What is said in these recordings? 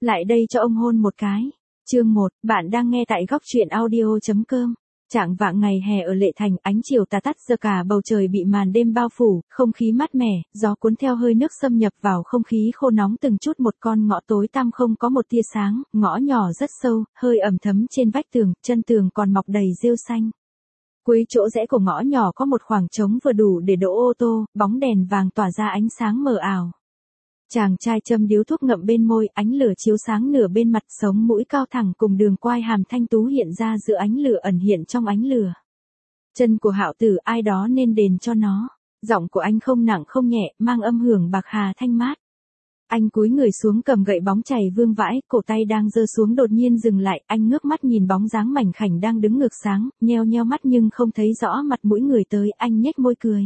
Lại đây cho ông hôn một cái. Chương 1, bạn đang nghe tại góc truyện audio.com. Trạng vạng ngày hè ở Lệ Thành, ánh chiều tà tắt giờ cả bầu trời bị màn đêm bao phủ, không khí mát mẻ, gió cuốn theo hơi nước xâm nhập vào không khí khô nóng từng chút một. Con ngõ tối tăm không có một tia sáng, ngõ nhỏ rất sâu, hơi ẩm thấm trên vách tường, chân tường còn mọc đầy rêu xanh. Cuối chỗ rẽ của ngõ nhỏ có một khoảng trống vừa đủ để đỗ ô tô, bóng đèn vàng tỏa ra ánh sáng mờ ảo. Chàng trai châm điếu thuốc ngậm bên môi, ánh lửa chiếu sáng nửa bên mặt, sống mũi cao thẳng cùng đường quai hàm thanh tú hiện ra giữa ánh lửa ẩn hiện trong ánh lửa. Chân của Hạo Tử, ai đó nên đền cho nó. Giọng của anh không nặng không nhẹ, mang âm hưởng bạc hà thanh mát. Anh cúi người xuống cầm gậy bóng chày vương vãi, cổ tay đang giơ xuống đột nhiên dừng lại, anh ngước mắt nhìn bóng dáng mảnh khảnh đang đứng ngược sáng, nheo nheo mắt nhưng không thấy rõ mặt mũi người tới, anh nhếch môi cười.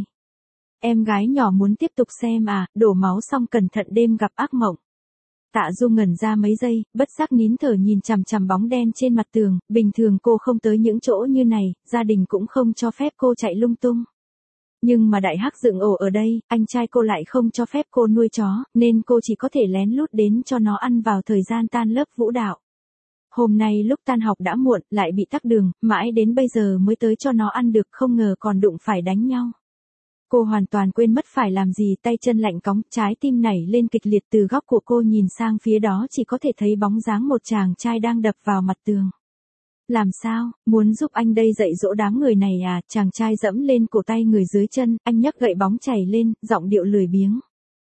Em gái nhỏ muốn tiếp tục xem à, đổ máu xong cẩn thận đêm gặp ác mộng. Tạ Du ngẩn ra mấy giây, bất giác nín thở nhìn chằm chằm bóng đen trên mặt tường, bình thường cô không tới những chỗ như này, gia đình cũng không cho phép cô chạy lung tung. Nhưng mà đại hắc dựng ổ ở đây, anh trai cô lại không cho phép cô nuôi chó, nên cô chỉ có thể lén lút đến cho nó ăn vào thời gian tan lớp vũ đạo. Hôm nay lúc tan học đã muộn, lại bị tắc đường, mãi đến bây giờ mới tới cho nó ăn được, không ngờ còn đụng phải đánh nhau. Cô hoàn toàn quên mất phải làm gì, tay chân lạnh cóng, trái tim nảy lên kịch liệt. Từ góc của cô nhìn sang phía đó chỉ có thể thấy bóng dáng một chàng trai đang đập vào mặt tường. Làm sao, muốn giúp anh đây dạy dỗ đám người này à? Chàng trai dẫm lên cổ tay người dưới chân, anh nhấc gậy bóng chày lên, giọng điệu lười biếng.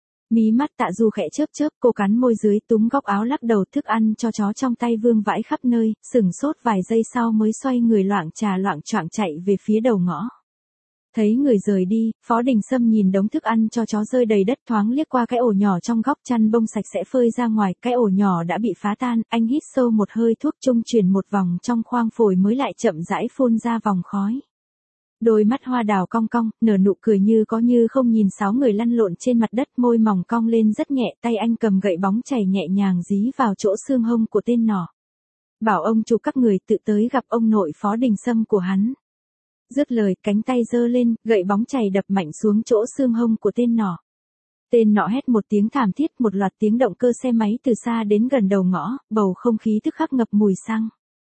Mí mắt Tạ Du khẽ chớp chớp, cô cắn môi dưới, túm góc áo lắc đầu. Thức ăn cho chó trong tay vương vãi khắp nơi, sửng sốt vài giây sau mới xoay người loạng choạng chạy về phía đầu ngõ. Thấy người rời đi, Phó Đình Sâm nhìn đống thức ăn cho chó rơi đầy đất, thoáng liếc qua cái ổ nhỏ trong góc, chăn bông sạch sẽ phơi ra ngoài, cái ổ nhỏ đã bị phá tan, anh hít sâu một hơi thuốc trung chuyển một vòng trong khoang phổi mới lại chậm rãi phun ra vòng khói. Đôi mắt hoa đào cong cong, nở nụ cười như có như không nhìn 6 người lăn lộn trên mặt đất, môi mỏng cong lên rất nhẹ, tay anh cầm gậy bóng chày nhẹ nhàng dí vào chỗ xương hông của tên nỏ. Bảo ông chủ các người tự tới gặp ông nội Phó Đình Sâm của hắn. Dứt lời, cánh tay giơ lên, gậy bóng chày đập mạnh xuống chỗ xương hông của tên nọ. Tên nọ hét một tiếng thảm thiết, một loạt tiếng động cơ xe máy từ xa đến gần đầu ngõ, bầu không khí tức khắc ngập mùi xăng.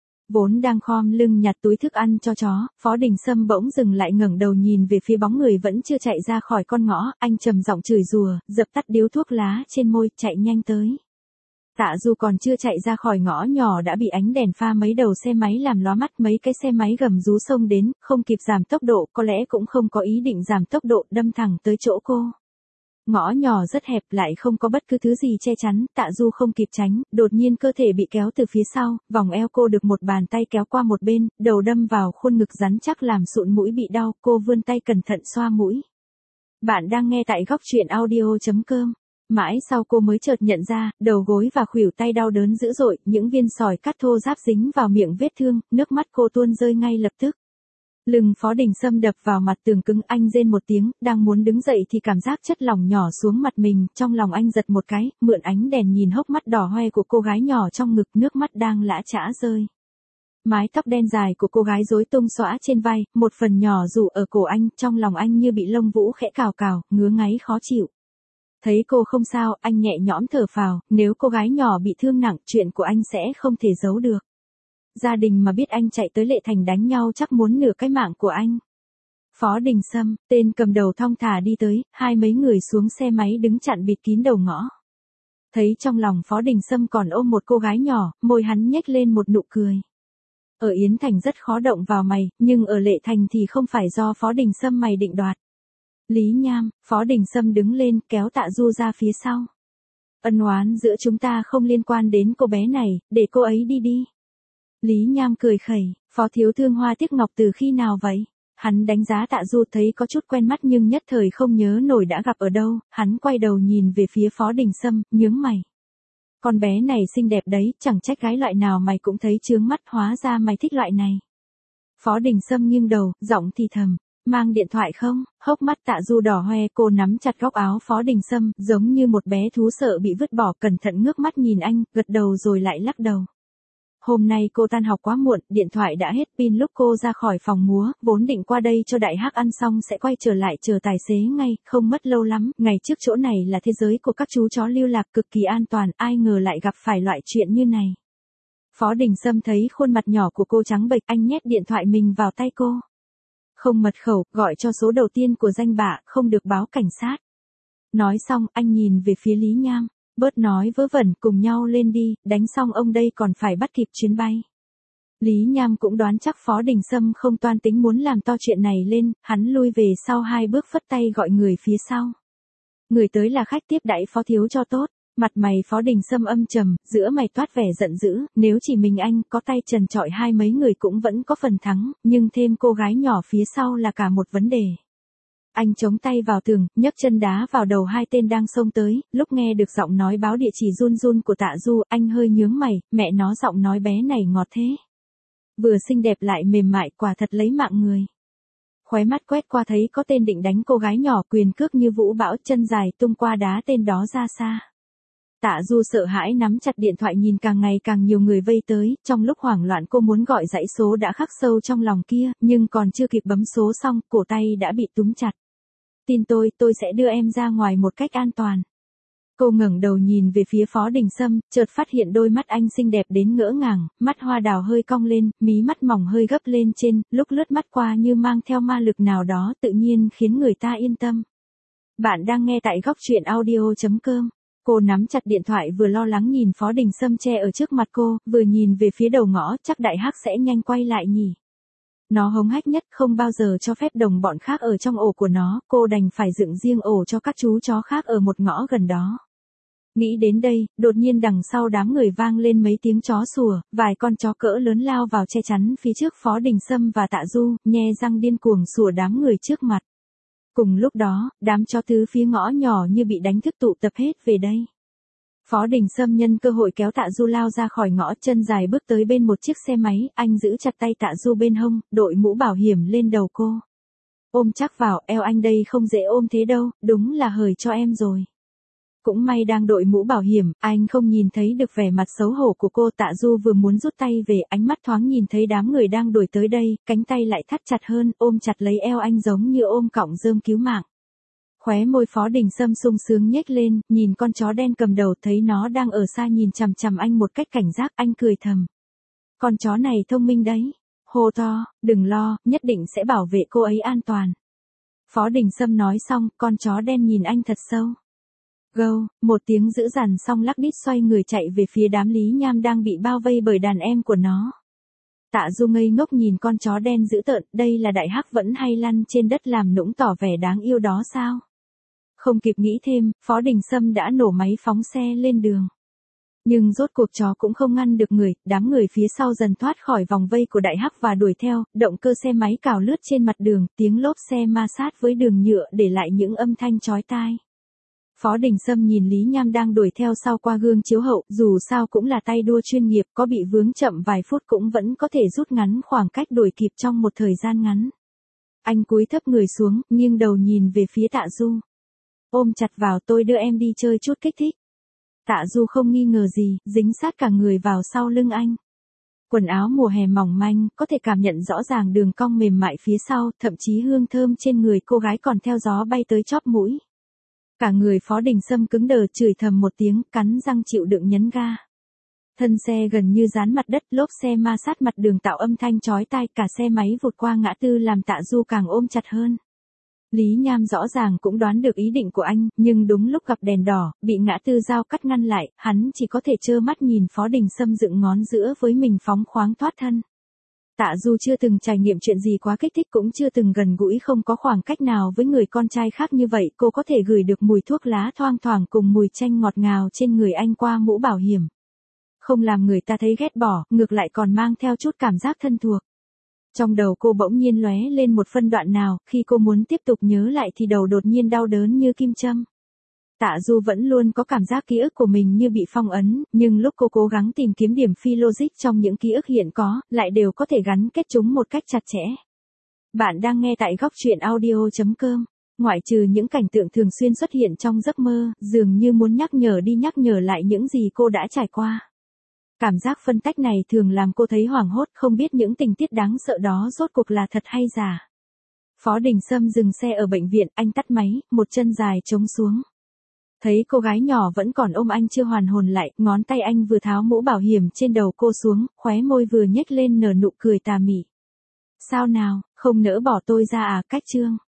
Vốn đang khom lưng nhặt túi thức ăn cho chó, Phó Đình Sâm bỗng dừng lại, ngẩng đầu nhìn về phía bóng người vẫn chưa chạy ra khỏi con ngõ, anh trầm giọng chửi rủa, dập tắt điếu thuốc lá trên môi, chạy nhanh tới. Tạ Du còn chưa chạy ra khỏi ngõ nhỏ đã bị ánh đèn pha mấy đầu xe máy làm lóa mắt, mấy cái xe máy gầm rú xông đến, không kịp giảm tốc độ, có lẽ cũng không có ý định giảm tốc độ, đâm thẳng tới chỗ cô. Ngõ nhỏ rất hẹp, lại không có bất cứ thứ gì che chắn, Tạ Du không kịp tránh, đột nhiên cơ thể bị kéo từ phía sau, vòng eo cô được một bàn tay kéo qua một bên, đầu đâm vào khuôn ngực rắn chắc làm sụn mũi bị đau, cô vươn tay cẩn thận xoa mũi. Bạn đang nghe tại góc truyện audio.com. Mãi sau cô mới chợt nhận ra, đầu gối và khuỷu tay đau đớn dữ dội, những viên sỏi cắt thô ráp dính vào miệng vết thương, nước mắt cô tuôn rơi ngay lập tức. Lưng Phó Đình Sâm đập vào mặt tường cứng, anh rên một tiếng, đang muốn đứng dậy thì cảm giác chất lỏng nhỏ xuống mặt mình, trong lòng anh giật một cái, mượn ánh đèn nhìn hốc mắt đỏ hoe của cô gái nhỏ trong ngực, nước mắt đang lã chã rơi. Mái tóc đen dài của cô gái rối tung xõa trên vai, một phần nhỏ rủ ở cổ anh, trong lòng anh như bị lông vũ khẽ cào cào, ngứa ngáy khó chịu. Thấy cô không sao, anh nhẹ nhõm thở phào, nếu cô gái nhỏ bị thương nặng, chuyện của anh sẽ không thể giấu được. Gia đình mà biết anh chạy tới Lệ Thành đánh nhau chắc muốn nửa cái mạng của anh. Phó Đình Sâm, tên cầm đầu thong thả đi tới, hai mấy người xuống xe máy đứng chặn bịt kín đầu ngõ. Thấy trong lòng Phó Đình Sâm còn ôm một cô gái nhỏ, môi hắn nhếch lên một nụ cười. Ở Yến Thành rất khó động vào mày, nhưng ở Lệ Thành thì không phải do Phó Đình Sâm mày định đoạt. Lý Nham, Phó Đình Sâm đứng lên, kéo Tạ Du ra phía sau. Ân oán giữa chúng ta không liên quan đến cô bé này, để cô ấy đi đi. Lý Nham cười khẩy, Phó thiếu thương Hoa Tiếc Ngọc từ khi nào vậy? Hắn đánh giá Tạ Du thấy có chút quen mắt nhưng nhất thời không nhớ nổi đã gặp ở đâu, hắn quay đầu nhìn về phía Phó Đình Sâm, nhướng mày. Con bé này xinh đẹp đấy, chẳng trách gái loại nào mày cũng thấy chướng mắt, hóa ra mày thích loại này. Phó Đình Sâm nghiêng đầu, giọng thì thầm. Mang điện thoại không? Hốc mắt Tạ Du đỏ hoe, cô nắm chặt góc áo Phó Đình Sâm, giống như một bé thú sợ bị vứt bỏ, cẩn thận ngước mắt nhìn anh, gật đầu rồi lại lắc đầu. Hôm nay cô tan học quá muộn, điện thoại đã hết pin lúc cô ra khỏi phòng múa, vốn định qua đây cho đại hắc ăn xong sẽ quay trở lại chờ tài xế ngay, không mất lâu lắm, ngày trước chỗ này là thế giới của các chú chó lưu lạc cực kỳ an toàn, ai ngờ lại gặp phải loại chuyện như này. Phó Đình Sâm thấy khuôn mặt nhỏ của cô trắng bệch, anh nhét điện thoại mình vào tay cô. Không mật khẩu, gọi cho số đầu tiên của danh bạ, không được báo cảnh sát. Nói xong, anh nhìn về phía Lý Nham. Bớt nói vớ vẩn, cùng nhau lên đi, đánh xong ông đây còn phải bắt kịp chuyến bay. Lý Nham cũng đoán chắc Phó Đình Sâm không toan tính muốn làm to chuyện này lên, hắn lui về sau 2 bước phất tay gọi người phía sau. Người tới là khách tiếp đãi Phó thiếu cho tốt, mặt mày Phó Đình Sâm âm trầm, giữa mày toát vẻ giận dữ, nếu chỉ mình anh có tay trần trọi hai mấy người cũng vẫn có phần thắng, nhưng thêm cô gái nhỏ phía sau là cả một vấn đề. Anh chống tay vào tường, nhấc chân đá vào đầu 2 tên đang xông tới, lúc nghe được giọng nói báo địa chỉ run run của Tạ Du, anh hơi nhướng mày, mẹ nó giọng nói bé này ngọt thế. Vừa xinh đẹp lại mềm mại, quả thật lấy mạng người. Khóe mắt quét qua thấy có tên định đánh cô gái nhỏ, quyền cước như vũ bão, chân dài tung qua đá tên đó ra xa. Tạ Du sợ hãi nắm chặt điện thoại nhìn càng ngày càng nhiều người vây tới, trong lúc hoảng loạn cô muốn gọi dãy số đã khắc sâu trong lòng kia, nhưng còn chưa kịp bấm số xong, cổ tay đã bị túm chặt. Tin tôi sẽ đưa em ra ngoài một cách an toàn. Cô ngẩng đầu nhìn về phía Phó Đình Sâm, chợt phát hiện đôi mắt anh xinh đẹp đến ngỡ ngàng, mắt hoa đào hơi cong lên, mí mắt mỏng hơi gấp lên trên, lúc lướt mắt qua như mang theo ma lực nào đó tự nhiên khiến người ta yên tâm. Bạn đang nghe tại góc truyện audio.com. Cô nắm chặt điện thoại vừa lo lắng nhìn Phó Đình Sâm che ở trước mặt cô, vừa nhìn về phía đầu ngõ, chắc đại hắc sẽ nhanh quay lại nhỉ. Nó hống hách nhất, không bao giờ cho phép đồng bọn khác ở trong ổ của nó, cô đành phải dựng riêng ổ cho các chú chó khác ở một ngõ gần đó. Nghĩ đến đây, đột nhiên đằng sau đám người vang lên mấy tiếng chó sủa, vài con chó cỡ lớn lao vào che chắn phía trước Phó Đình Sâm và Tạ Du, nhe răng điên cuồng sủa đám người trước mặt. Cùng lúc đó, đám chó tứ phía ngõ nhỏ như bị đánh thức tụ tập hết về đây. Phó Đình Sâm nhân cơ hội kéo Tạ Du lao ra khỏi ngõ, chân dài bước tới bên một chiếc xe máy, anh giữ chặt tay Tạ Du bên hông, đội mũ bảo hiểm lên đầu cô. Ôm chắc vào, eo anh đây không dễ ôm thế đâu, đúng là hời cho em rồi. Cũng may đang đội mũ bảo hiểm, anh không nhìn thấy được vẻ mặt xấu hổ của cô. Tạ Du vừa muốn rút tay về, ánh mắt thoáng nhìn thấy đám người đang đuổi tới đây, cánh tay lại thắt chặt hơn, ôm chặt lấy eo anh giống như ôm cọng rơm cứu mạng. Khóe môi Phó Đình Sâm sung sướng nhếch lên, nhìn con chó đen cầm đầu, thấy nó đang ở xa nhìn chằm chằm anh một cách cảnh giác, anh cười thầm. Con chó này thông minh đấy. Hô to, đừng lo, nhất định sẽ bảo vệ cô ấy an toàn. Phó Đình Sâm nói xong, con chó đen nhìn anh thật sâu. Gâu, một tiếng dữ dằn xong lắc đít xoay người chạy về phía đám Lý Nham đang bị bao vây bởi đàn em của nó. Tạ Du ngây ngốc nhìn con chó đen dữ tợn, đây là đại hắc vẫn hay lăn trên đất làm nũng tỏ vẻ đáng yêu đó sao? Không kịp nghĩ thêm, Phó Đình Sâm đã nổ máy phóng xe lên đường. Nhưng rốt cuộc chó cũng không ngăn được người, đám người phía sau dần thoát khỏi vòng vây của đại hắc và đuổi theo, động cơ xe máy cào lướt trên mặt đường, tiếng lốp xe ma sát với đường nhựa để lại những âm thanh chói tai. Phó Đình Sâm nhìn Lý Nham đang đuổi theo sau qua gương chiếu hậu, dù sao cũng là tay đua chuyên nghiệp, có bị vướng chậm vài phút cũng vẫn có thể rút ngắn khoảng cách đuổi kịp trong một thời gian ngắn. Anh cúi thấp người xuống, nghiêng đầu nhìn về phía Tạ Du. Ôm chặt vào, tôi đưa em đi chơi chút kích thích. Tạ Du không nghi ngờ gì, dính sát cả người vào sau lưng anh. Quần áo mùa hè mỏng manh, có thể cảm nhận rõ ràng đường cong mềm mại phía sau, thậm chí hương thơm trên người cô gái còn theo gió bay tới chóp mũi. Cả người Phó Đình Sâm cứng đờ, chửi thầm một tiếng, cắn răng chịu đựng nhấn ga. Thân xe gần như dán mặt đất, lốp xe ma sát mặt đường tạo âm thanh chói tai, cả xe máy vụt qua ngã tư làm Tạ Du càng ôm chặt hơn. Lý Nham rõ ràng cũng đoán được ý định của anh, nhưng đúng lúc gặp đèn đỏ, bị ngã tư giao cắt ngăn lại, hắn chỉ có thể trơ mắt nhìn Phó Đình Sâm dựng ngón giữa với mình phóng khoáng thoát thân. Tạ Du chưa từng trải nghiệm chuyện gì quá kích thích, cũng chưa từng gần gũi không có khoảng cách nào với người con trai khác như vậy, cô có thể gửi được mùi thuốc lá thoang thoảng cùng mùi chanh ngọt ngào trên người anh qua mũ bảo hiểm. Không làm người ta thấy ghét bỏ, ngược lại còn mang theo chút cảm giác thân thuộc. Trong đầu cô bỗng nhiên lóe lên một phân đoạn nào, khi cô muốn tiếp tục nhớ lại thì đầu đột nhiên đau đớn như kim châm. Tạ Du vẫn luôn có cảm giác ký ức của mình như bị phong ấn, nhưng lúc cô cố gắng tìm kiếm điểm phi logic trong những ký ức hiện có, lại đều có thể gắn kết chúng một cách chặt chẽ. Bạn đang nghe tại góc truyện audio.com. Ngoại trừ những cảnh tượng thường xuyên xuất hiện trong giấc mơ, dường như muốn nhắc nhở đi nhắc nhở lại những gì cô đã trải qua. Cảm giác phân tách này thường làm cô thấy hoảng hốt, không biết những tình tiết đáng sợ đó rốt cuộc là thật hay giả. Phó Đình Sâm dừng xe ở bệnh viện, anh tắt máy, một chân dài chống xuống. Thấy cô gái nhỏ vẫn còn ôm anh chưa hoàn hồn lại, ngón tay anh vừa tháo mũ bảo hiểm trên đầu cô xuống, khóe môi vừa nhếch lên nở nụ cười tà mị. Sao nào, không nỡ bỏ tôi ra à, Cách Trương?